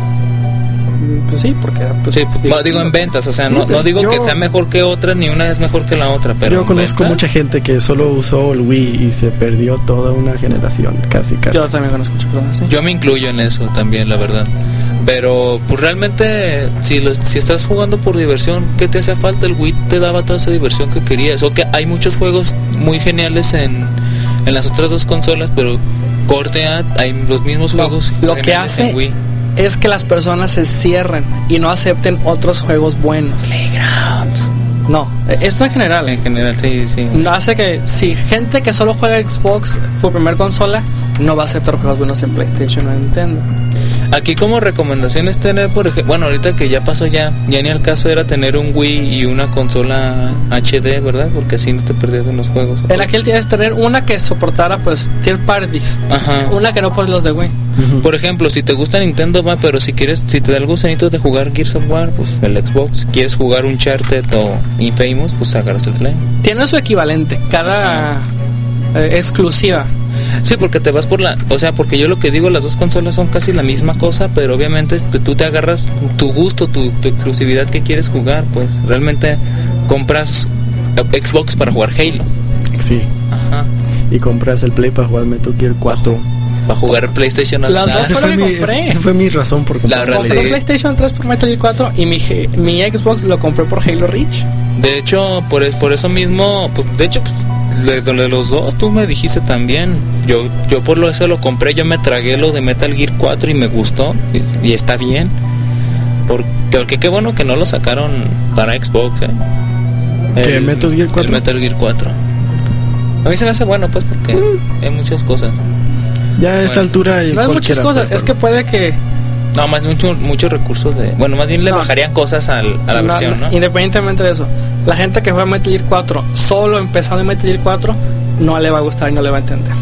Pues sí, porque digo en ventas, o sea, no digo que sea mejor que otra, ni una es mejor que la otra, pero yo conozco mucha gente que solo usó el Wii y se perdió toda una generación, casi. Yo también conozco muchas personas, ¿sí? Yo me incluyo en eso también, la verdad. Pero pues realmente si estás jugando por diversión, ¿qué te hace falta? El Wii te daba toda esa diversión que querías. O que hay muchos juegos muy geniales en las otras dos consolas, pero corte A, hay los mismos juegos. Lo que hace en Wii es que las personas se cierren y no acepten otros juegos buenos. Playgrounds. No, esto en general. En general, sí. Hace que si gente que solo juega Xbox, su primer consola, no va a aceptar juegos buenos en PlayStation o Nintendo. Aquí como recomendación es tener, por ejemplo, bueno, ahorita que ya pasó ya ni al caso era tener un Wii y una consola HD, ¿verdad? Porque así no te perdías en los juegos. En aquel tienes que tener una que soportara pues third parties. Ajá. Una que no pues los de Wii. Por ejemplo, si te gusta Nintendo, va, pero si te da el gusanito de jugar Gears of War, pues el Xbox. Si quieres jugar Uncharted o Infamous, pues agarras el Play. Tiene su equivalente, cada exclusiva. Sí, porque te vas porque yo lo que digo, las dos consolas son casi la misma cosa, pero obviamente tú te agarras tu gusto, tu exclusividad que quieres jugar, pues realmente compras Xbox para jugar Halo. Sí. Ajá. Y compras el Play para jugar Metal Gear 4. Para jugar PlayStation All Stars. Esa fue mi razón por comprar. Compré PlayStation 3 por Metal Gear 4 y mi Xbox lo compré por Halo Reach. De hecho, por eso mismo, pues, de los dos tú me dijiste también. Yo por eso lo compré. Yo me tragué lo de Metal Gear 4 y me gustó y está bien, porque qué bueno que no lo sacaron para Xbox, ¿Qué Metal Gear 4? El Metal Gear 4 a mí se me hace bueno, pues, porque hay muchas cosas. Ya a esta altura no hay muchas cosas, es que puede que no, más muchos recursos más bien le bajarían cosas a la versión, ¿no? Independientemente de eso, la gente que juega Metal Gear 4 solo empezando en Metal Gear 4 no le va a gustar y no le va a entender.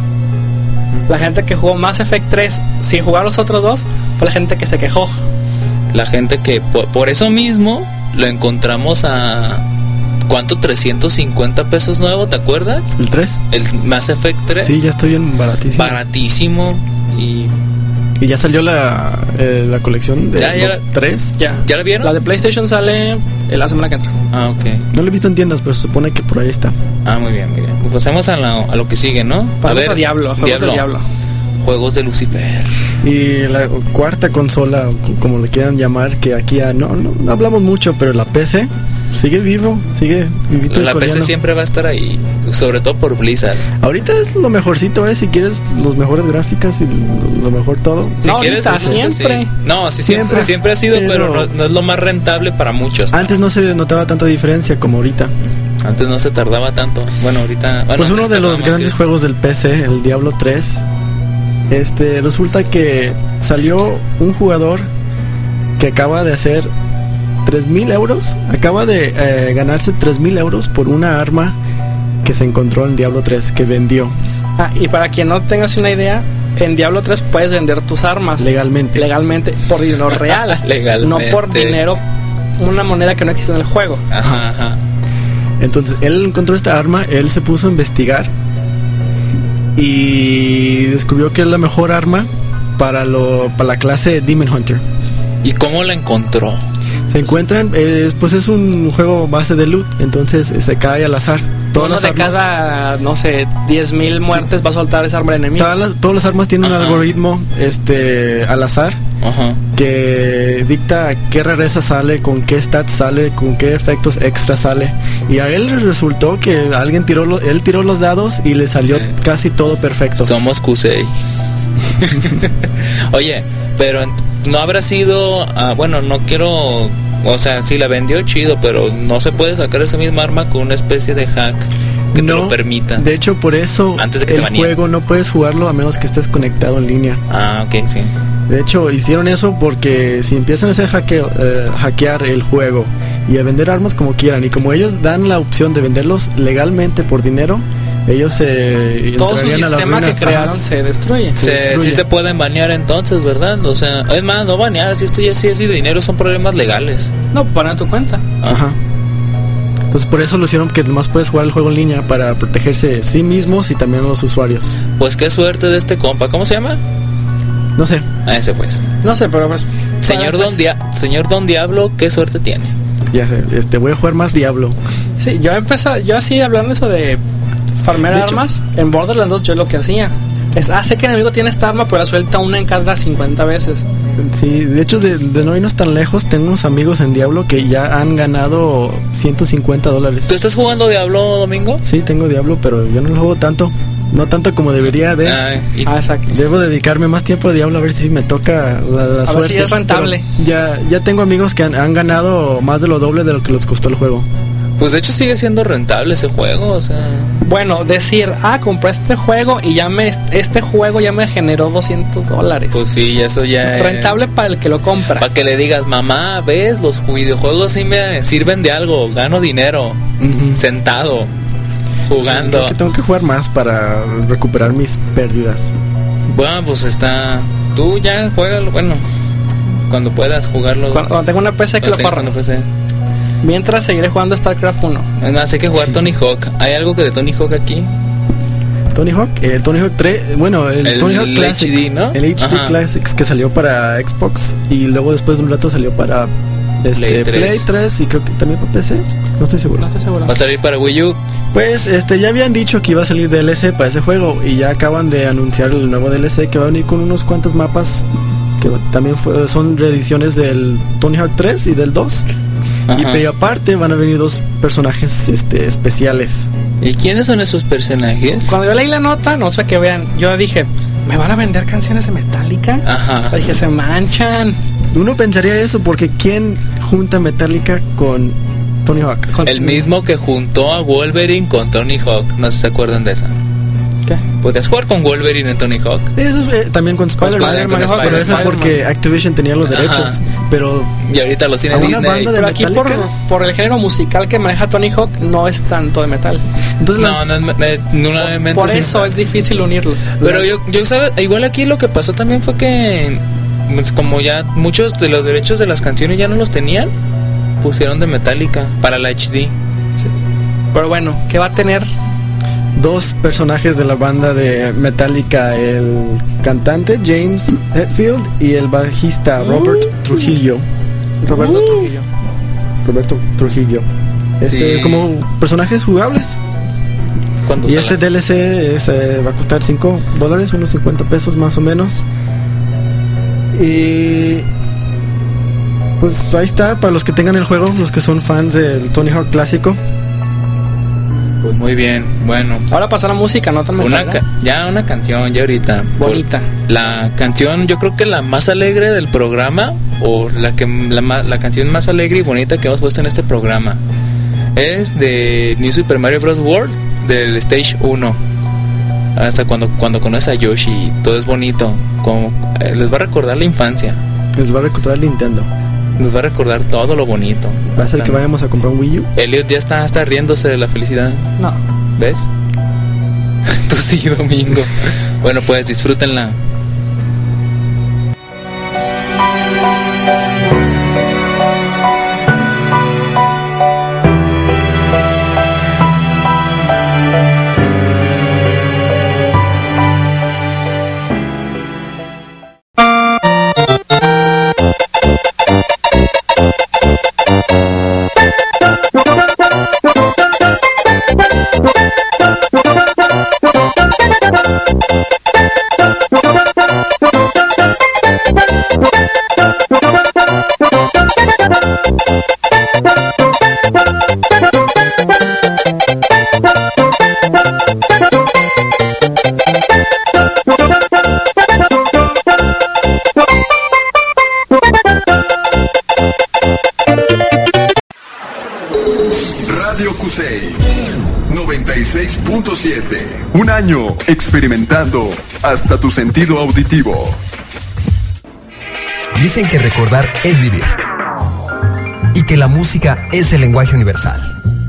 La gente que jugó Mass Effect 3 sin jugar los otros dos fue la gente que se quejó. La gente que por eso mismo lo encontramos a ¿cuánto? 350 pesos nuevo, ¿te acuerdas? ¿El 3? El Mass Effect 3. Sí, ya está bien baratísimo. Baratísimo. Y ya salió la colección de los 3. ¿Ya la vieron? La de PlayStation sale la semana que entra. Ah, ok. No lo he visto en tiendas, pero se supone que por ahí está. Ah, muy bien. Pues pasemos a lo que sigue, ¿no? Pasemos a Diablo. Juegos de Lucifer. Y la cuarta consola, como le quieran llamar, que aquí ya no hablamos mucho, pero la PC sigue vivo, sigue vivito. La PC siempre va a estar ahí, sobre todo por Blizzard. Ahorita es lo mejorcito, si quieres los mejores gráficas y lo mejor todo. Si quieres, está siempre. Sí. No, sí, siempre ha sido, pero no es lo más rentable para muchos. Antes no se notaba tanta diferencia como ahorita. Antes no se tardaba tanto. Bueno, ahorita... Bueno, pues uno de los grandes juegos del PC, el Diablo 3, resulta que salió un jugador que acaba de hacer 3,000 euros. Acaba de ganarse 3,000 euros por una arma que se encontró en Diablo 3, que vendió. Y para quien no tengas una idea, en Diablo 3 puedes vender tus armas legalmente, por dinero real. Legalmente. No por dinero, una moneda que no existe en el juego. Ajá. Entonces él encontró esta arma, él se puso a investigar y descubrió que es la mejor arma para la clase Demon Hunter. ¿Y cómo la encontró? Se encuentran, pues es un juego base de loot, entonces se cae al azar. Todas las armas, cada, 10,000 muertes va a soltar esa arma al enemigo. Todas las armas tienen un algoritmo al azar, que dicta qué rareza sale, con qué stats sale, con qué efectos extra sale. Y a él resultó que alguien tiró los dados y le salió casi todo perfecto. Somos Kusei. Oye, pero no habrá sido... bueno, no quiero... O sea, sí la vendió chido, pero no se puede sacar esa misma arma con una especie de hack que te lo permita. De hecho, por eso antes de que el juego no puedes jugarlo a menos que estés conectado en línea. Ok, sí. De hecho, hicieron eso porque si empiezan a hacer hackear el juego y a vender armas como quieran, y como ellos dan la opción de venderlos legalmente por dinero, ellos todo su sistema que crearon se destruye. Sí te pueden banear entonces, ¿verdad? O sea, es más, no banear, si esto ya sí es de dinero, son problemas legales. No, para tu cuenta. Ajá. Pues por eso lo hicieron, que nomás puedes jugar el juego en línea para protegerse sí mismos y también los usuarios. Pues qué suerte de este compa, ¿cómo se llama? No sé. Ese pues. No sé, pero pues... Señor Don Diablo, qué suerte tiene. Ya sé, voy a jugar más Diablo. Sí, yo así hablando eso de farmear armas, en Borderlands 2 yo lo que hacía es, sé que el enemigo tiene esta arma, pero la suelta una en cada 50 veces. Sí, de hecho, de no irnos tan lejos, tengo unos amigos en Diablo que ya han ganado $150. ¿Tú estás jugando Diablo, Domingo? Sí, tengo Diablo, pero yo no lo juego tanto. No tanto como debería de. Exacto. Debo dedicarme más tiempo a Diablo a ver si me toca la suerte. A ver si es rentable. Ya tengo amigos que han ganado más de lo doble de lo que les costó el juego. Pues de hecho sigue siendo rentable ese juego, o sea... Bueno, decir, compré este juego y este juego ya me generó $200. Pues sí, eso ya rentable para el que lo compra. Para que le digas, mamá, ves, los videojuegos sí me sirven de algo, gano dinero, sentado, jugando. Sí, tengo que jugar más para recuperar mis pérdidas. Bueno, pues tú ya juégalo, bueno, cuando puedas jugarlo. Cuando tengo una PC que lo corra. Mientras seguiré jugando StarCraft 1. Además hay que jugar Tony Hawk. ¿Hay algo que de Tony Hawk aquí? Tony Hawk, el Tony Hawk 3, bueno, el Tony Hawk Classics, HD, ¿no? El HD Classics que salió para Xbox y luego después de un rato salió para Play 3 y creo que también para PC. No estoy seguro. ¿Va a salir para Wii U? Pues ya habían dicho que iba a salir DLC para ese juego y ya acaban de anunciar el nuevo DLC que va a venir con unos cuantos mapas que también son reediciones del Tony Hawk 3 y del 2. Y aparte van a venir 2 personajes especiales. ¿Y quiénes son esos personajes? Cuando yo leí la nota, no sé qué vean, yo dije, ¿me van a vender canciones de Metallica? Ajá. Dije, se manchan. Uno pensaría eso porque ¿quién junta Metallica con Tony Hawk? El mismo que juntó a Wolverine con Tony Hawk. No sé si se acuerdan de esa. ¿Qué? ¿Podías jugar con Wolverine en Tony Hawk? Eso también con Spider-Man, pero eso porque Activision tenía los derechos. Pero y ahorita los tiene Disney. Pero aquí por el género musical que maneja Tony Hawk no es tanto de metal. Entonces por eso es difícil unirlos. Pero yo sabes, igual aquí lo que pasó también fue que como ya muchos de los derechos de las canciones ya no los tenían, pusieron de Metallica para la HD. Sí. Pero bueno, ¿qué va a tener? 2 personajes de la banda de Metallica, el cantante James Hetfield y el bajista Roberto Trujillo. Roberto Trujillo. Como personajes jugables. cuando Y salga. este DLC va a costar $5, unos $50 más o menos. Y pues ahí está, para los que tengan el juego, los que son fans del Tony Hawk clásico. Pues muy bien, bueno. Ahora pasar a música, ¿no? También Una canción, ya ahorita. bonita. La canción, yo creo que la más alegre del programa, o la canción más alegre y bonita que hemos puesto en este programa, es de New Super Mario Bros. World, del Stage 1. Hasta cuando conoces a Yoshi, todo es bonito. Como, les va a recordar la infancia. Les va a recordar Nintendo. Nos va a recordar todo lo bonito. Va a ser que vayamos a comprar un Wii U. Elliot ya está riéndose de la felicidad. No. ¿Ves? Tú sí, Domingo. Bueno, pues disfrútenla. Radio Kusei 96.7. Un año experimentando hasta tu sentido auditivo. Dicen que recordar es vivir y que la música es el lenguaje universal.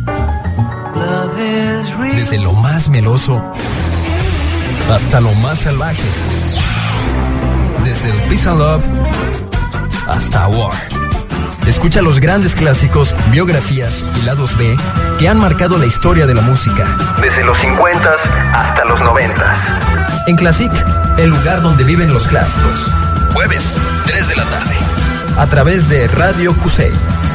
Desde lo más meloso hasta lo más salvaje. Desde el Peace and Love hasta War. Escucha los grandes clásicos, biografías y lados B que han marcado la historia de la música. Desde los 50s hasta los 90s. En Classic, el lugar donde viven los clásicos. Jueves, 3 de la tarde. A través de Radio Kusei.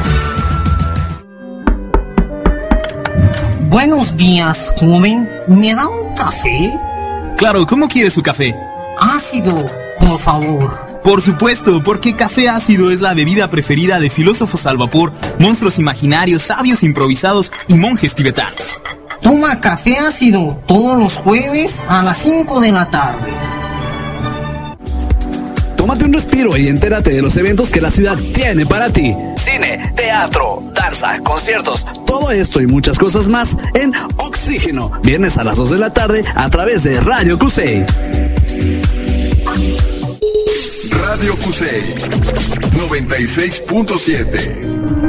Buenos días, joven. ¿Me da un café? Claro, ¿cómo quiere su café? Ácido, por favor. Por supuesto, porque café ácido es la bebida preferida de filósofos al vapor, monstruos imaginarios, sabios improvisados y monjes tibetanos. Toma café ácido todos los jueves a las 5 de la tarde. Tómate un respiro y entérate de los eventos que la ciudad tiene para ti. Cine, teatro, danza, conciertos, todo esto y muchas cosas más en Oxígeno. Viernes a las 2 de la tarde a través de Radio Kusei. Radio Kusei 96.7.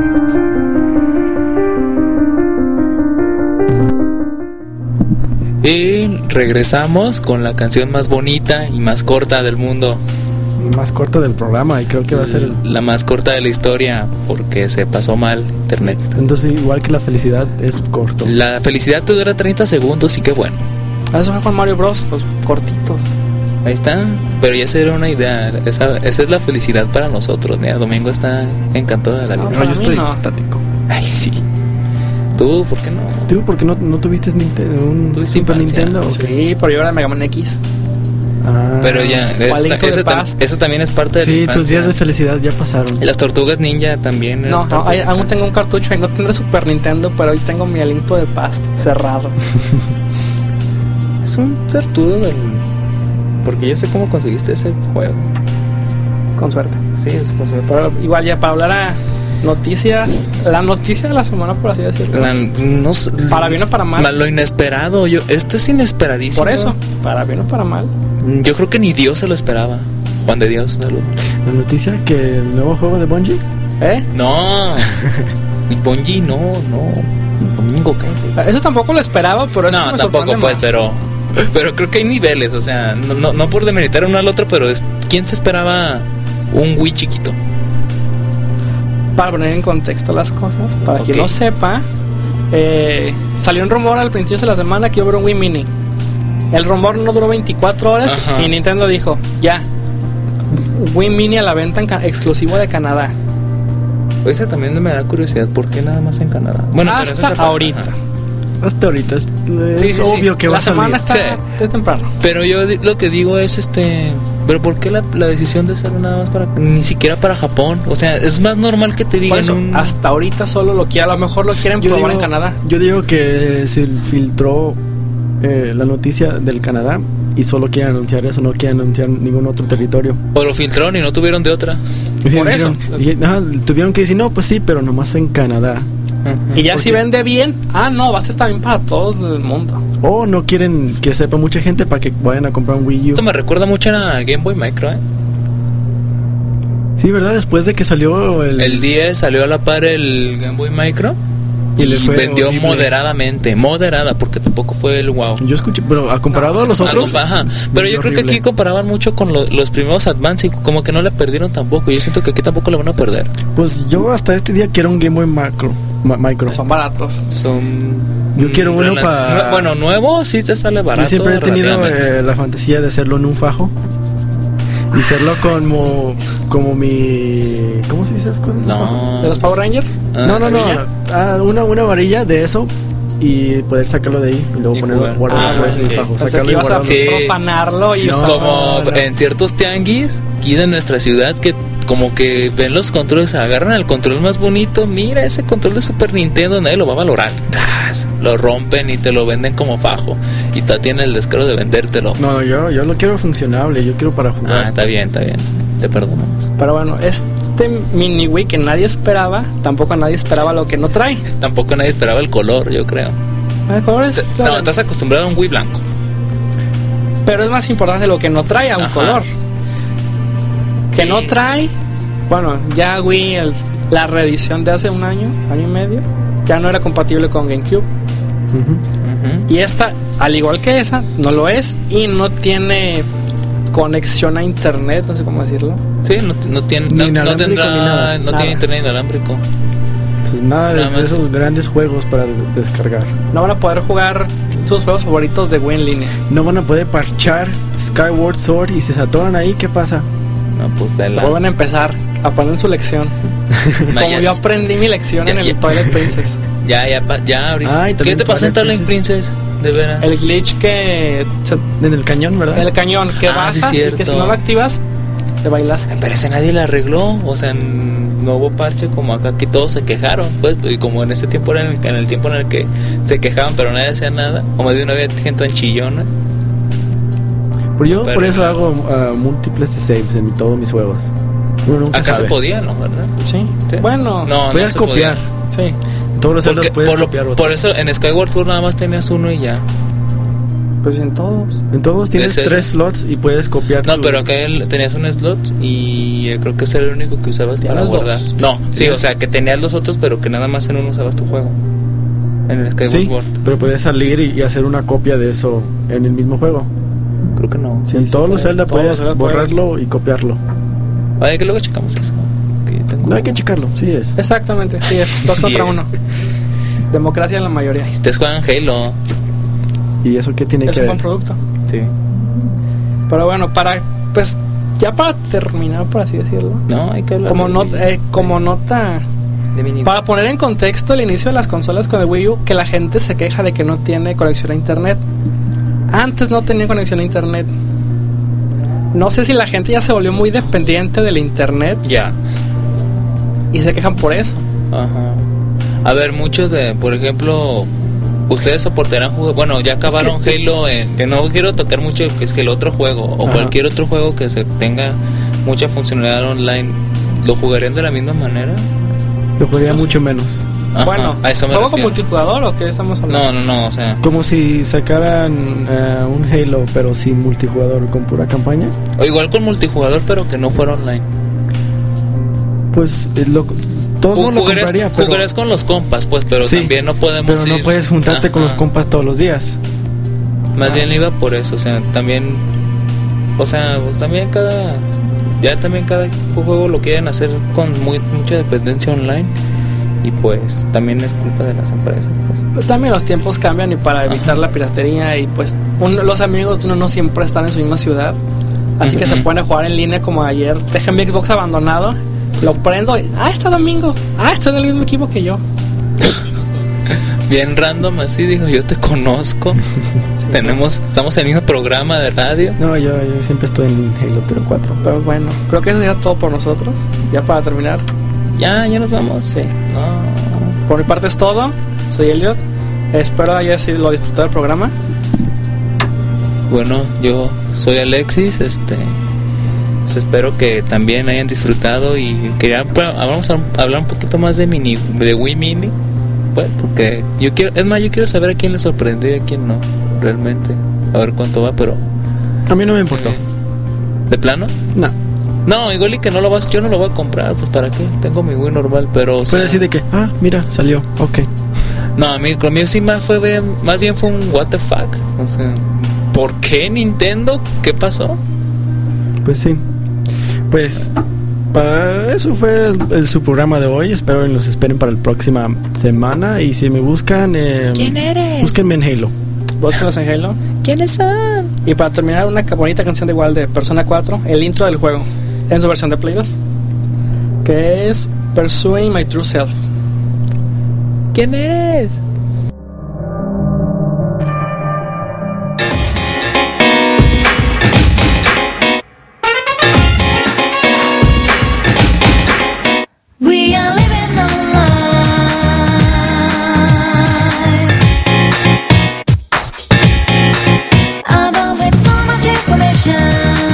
Y regresamos con la canción más bonita y más corta del mundo. Más corta del programa, y creo que va a ser la más corta de la historia, porque se pasó mal internet. Entonces, igual que la felicidad, es corto. La felicidad te dura 30 segundos y qué bueno. Eso fue con Mario Bros, los cortitos. Ahí está, pero ya se era una idea. Esa es la felicidad para nosotros. Mira, Domingo está encantado de la vida. No, yo estoy estático. Ay, sí. ¿Tú por qué no? ¿Tú por qué no tuviste un Super Nintendo? Sí, pero yo era Mega Man X. Ah, pero ya, eso también es parte de la infancia. Tus días de felicidad ya pasaron. Las Tortugas Ninja también. No, aún tengo un cartucho y no tendré Super Nintendo, pero hoy tengo mi aliento de pasta cerrado. Es un sortudo porque yo sé cómo conseguiste ese juego. Con suerte. Sí, es con suerte. Pero igual ya para hablar a noticias, la noticia de la semana, por así decirlo. Para bien o para mal. Lo inesperado, esto es inesperadísimo. Por eso, para bien o para mal. Yo creo que ni Dios se lo esperaba. Juan de Dios, salud. La noticia que el nuevo juego de Bungie. No. Bungie no. Domingo, ¿qué? Eso tampoco lo esperaba, pero eso no, me tampoco pues, más. pero creo que hay niveles, o sea, no por demeritar uno al otro, pero ¿quién se esperaba un Wii chiquito? Para poner en contexto las cosas, para quien no sepa, salió un rumor al principio de la semana que iba a haber un Wii Mini. El rumor no duró 24 horas. Ajá. Y Nintendo dijo, ya, Wii Mini a la venta exclusivo de Canadá. Esa también me da curiosidad, ¿por qué nada más en Canadá? Bueno, hasta ahorita. hasta ahorita. Es obvio que va a salir. La semana está temprano. Pero yo lo que digo es pero ¿por qué la decisión de hacerlo nada más ni siquiera para Japón? O sea, es más normal que te digan hasta ahorita solo a lo mejor lo quieren probar en Canadá. Yo digo que se filtró la noticia del Canadá y solo quieren anunciar eso, no quieren anunciar ningún otro territorio. O lo filtraron y no tuvieron de otra. Por eso. Tuvieron que decir, no, pues sí, pero nomás en Canadá. Y ya si vende bien, no, va a ser también para todos el mundo. O no quieren que sepa mucha gente para que vayan a comprar un Wii U. Esto me recuerda mucho a Game Boy Micro, Sí, ¿verdad? Después de que salió el 10, salió a la par el Game Boy Micro y le fue vendió horrible. moderada, porque tampoco fue el wow. Yo escuché, pero comparado a los otros. Pero yo creo que aquí comparaban mucho con los primeros Advance y como que no le perdieron tampoco. Yo siento que aquí tampoco le van a perder. Pues yo hasta este día quiero un Game Boy Micro. Son baratos. Yo quiero uno para... Bueno, nuevo sí te sale barato. Yo siempre he tenido la fantasía de hacerlo en un fajo y hacerlo como mi... ¿Cómo se dice esas cosas? No. ¿De los Power Rangers? No. Una varilla de eso y poder sacarlo de ahí y luego ponerlo guardarlo en el fajo. Sacarlo y guardarlo. Profanarlo y como en ciertos tianguis aquí de nuestra ciudad que como que ven los controles, agarran el control más bonito, mira ese control de Super Nintendo, nadie lo va a valorar, lo rompen y te lo venden como fajo y tú tienes el descaro de vendértelo. No, yo lo quiero funcionable, yo quiero para jugar. Está bien, te perdonamos. Pero bueno, mini Wii que nadie esperaba, tampoco nadie esperaba lo que no trae. Tampoco nadie esperaba el color, yo creo. El color es claro. No, estás acostumbrado a un Wii blanco. Pero es más importante lo que no trae a un color. Que no trae, bueno, ya Wii, la reedición de hace un año y medio, ya no era compatible con GameCube. Y esta, al igual que esa, no lo es y no tiene conexión a internet, no sé cómo decirlo. Sí, no tiene internet inalámbrico. Entonces, nada de esos grandes juegos para descargar. No van a poder jugar sus juegos favoritos de Wii en línea. No van a poder parchar Skyward Sword y si se atoran ahí, ¿qué pasa? No, pues vuelven a empezar, aprenden su lección. Como yo aprendí mi lección en el Twilight Princess. Ya ahorita. ¿Qué te pasó en Twilight Princess? De veras. El glitch que en el cañón, ¿verdad? En el cañón, que bajas y que si no lo activas, te bailaste. Pero ese nadie lo arregló, o sea, no hubo parche como acá, que todos se quejaron, pues, y como en ese tiempo era en el tiempo en el que se quejaban, pero nadie hacía nada, como de una vez gente tan chillona. Pero por eso hago múltiples saves en todos mis juegos. Acá se podía, ¿no? ¿Verdad? Sí. Bueno, puedes copiar. Sí. Todos los celdas puedes copiar. Por eso en Skyward Sword nada más tenías uno y ya. Pues en todos tienes 3 slots y puedes copiar. No, pero acá tenías un slot y creo que ese era el único que usabas para guardar. No, sí, o sea, que tenías los otros, pero que nada más en uno usabas tu juego. En el Skyward Sword. Pero puedes salir y hacer una copia de eso en el mismo juego. Creo que no. En todos los Zelda puedes borrarlo y copiarlo. Vale, que luego checamos eso. No hay que checarlo, sí es. Exactamente, sí es. 2 contra 1. Democracia en la mayoría. Ustedes juegan Halo. ¿Y eso qué tiene que ver? Es un buen producto. Sí. Pero bueno, ya para terminar, por así decirlo. No, hay que hablar. Como nota. Para poner en contexto el inicio de las consolas con el Wii U, que la gente se queja de que no tiene conexión a internet. Antes no tenía conexión a internet. No sé si la gente ya se volvió muy dependiente del internet. Ya. Y se quejan por eso. Ajá. A ver, muchos por ejemplo, ustedes soportarán juegos. Bueno, ya acabaron Halo que no quiero tocar mucho, que es que el otro juego o cualquier otro juego que se tenga mucha funcionalidad online, ¿lo jugarían de la misma manera? Lo jugaría mucho menos. Ajá, bueno, ¿juego con multijugador o qué estamos hablando? No, o sea, como si sacaran un Halo pero sin multijugador, con pura campaña. O igual con multijugador pero que no fuera online. Pues todo lo compraría, pero jugarías con los compas, pues, pero sí, también no podemos pero no puedes juntarte con los compas todos los días. Más bien iba por eso, o sea, también, o sea, pues también cada juego lo quieren hacer con mucha dependencia online. Y pues también es culpa de las empresas, pues. Pero también los tiempos cambian y para evitar la piratería y pues los amigos de uno no siempre están en su misma ciudad, así que se pueden jugar en línea. Como ayer dejé mi Xbox abandonado, lo prendo y está Domingo, está en el mismo equipo que yo. bien random, así dijo, yo te conozco. Estamos en el mismo programa de radio. No, yo siempre estoy en Halo 4. Pero bueno, creo que eso sería todo por nosotros. Ya para terminar. Ya nos vamos. Sí. No. Por mi parte es todo. Soy Eliot. Espero haya sido disfrutado del programa. Bueno, yo soy Alexis. Pues espero que también hayan disfrutado y quería vamos a hablar un poquito más de Wii Mini. Pues, porque yo quiero saber a quién le sorprendió y a quién no, realmente. A ver cuánto va, pero a mí no me importó. ¿De plano? No, igual y que yo no lo voy a comprar, pues para qué, tengo mi Wii normal, pero... Puede decir de que, mira, salió, ok. No, a mí sí más bien fue un what the fuck. O sea, ¿por qué Nintendo? ¿Qué pasó? Pues sí, pues eso fue su programa de hoy. Espero que los esperen para la próxima semana. Y si me buscan, ¿quién eres? Búsquenme en Halo. Búsquenos en Halo. ¿Quiénes son? Y para terminar, una bonita canción de Persona 4, el intro del juego, en su versión de Play 2, que es Pursuing My True Self. ¿Quién eres? We are living our lives, about with so much information.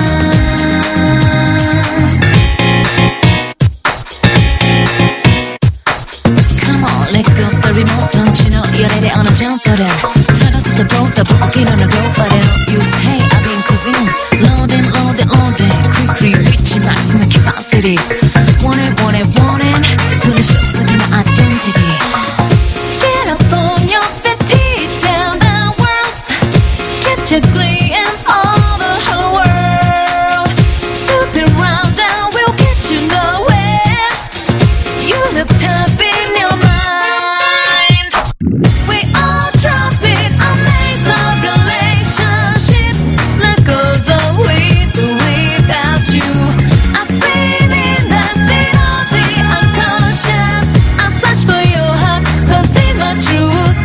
Come on, let go of the remote, don't you know you're ready on a jump for that. Turn us to the road, the book on the go, but they don't use. Hey, I've been cruising, loading, quick, reaching maximum capacity. Want it, gonna show some of my identity. Get up on your feet, teeth down the world. Get your glance all the whole world. Stupid round down, we'll get you nowhere. You look tough in your mind. We all drop it, a maze of relationships. Life goes away without you. I swim in the sea of the unconscious. I search for your heart, cause in my truth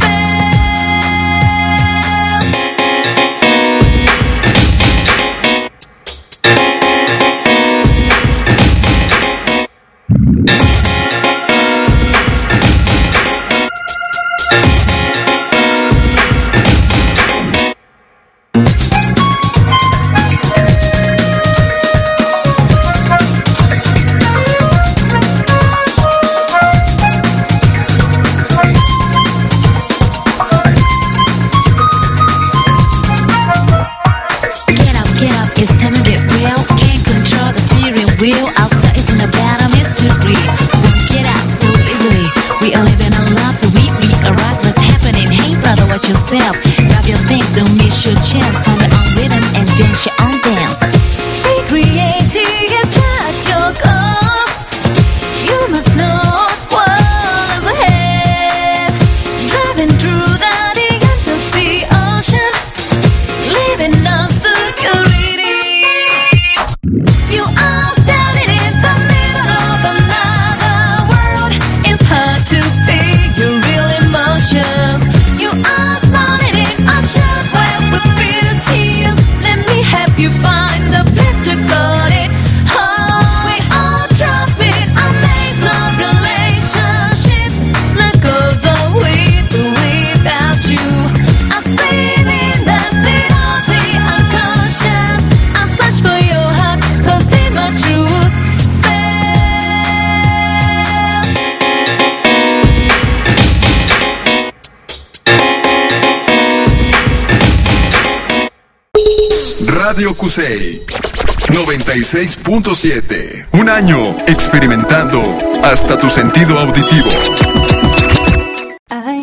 wheel outside is in a battle mystery. Won't get out so easily. We are living our lives, so we realize what's happening. Hey brother, watch yourself. Grab your things, don't miss your chance. Find your own rhythm and dance your own dance. Be creative, check your goals. You must know what is ahead. Driving through the end of the ocean, living up security. You are to figure real emotions. You are smiling in a shortwave with beauties. Let me help you find the place to cut it. Oh, we all drop it, a maze of relationships. Life goes away without you. I swim in the sea of the unconscious. I search for your heart, cause in my truth Radio Cusey 96.7. Un año experimentando hasta tu sentido auditivo.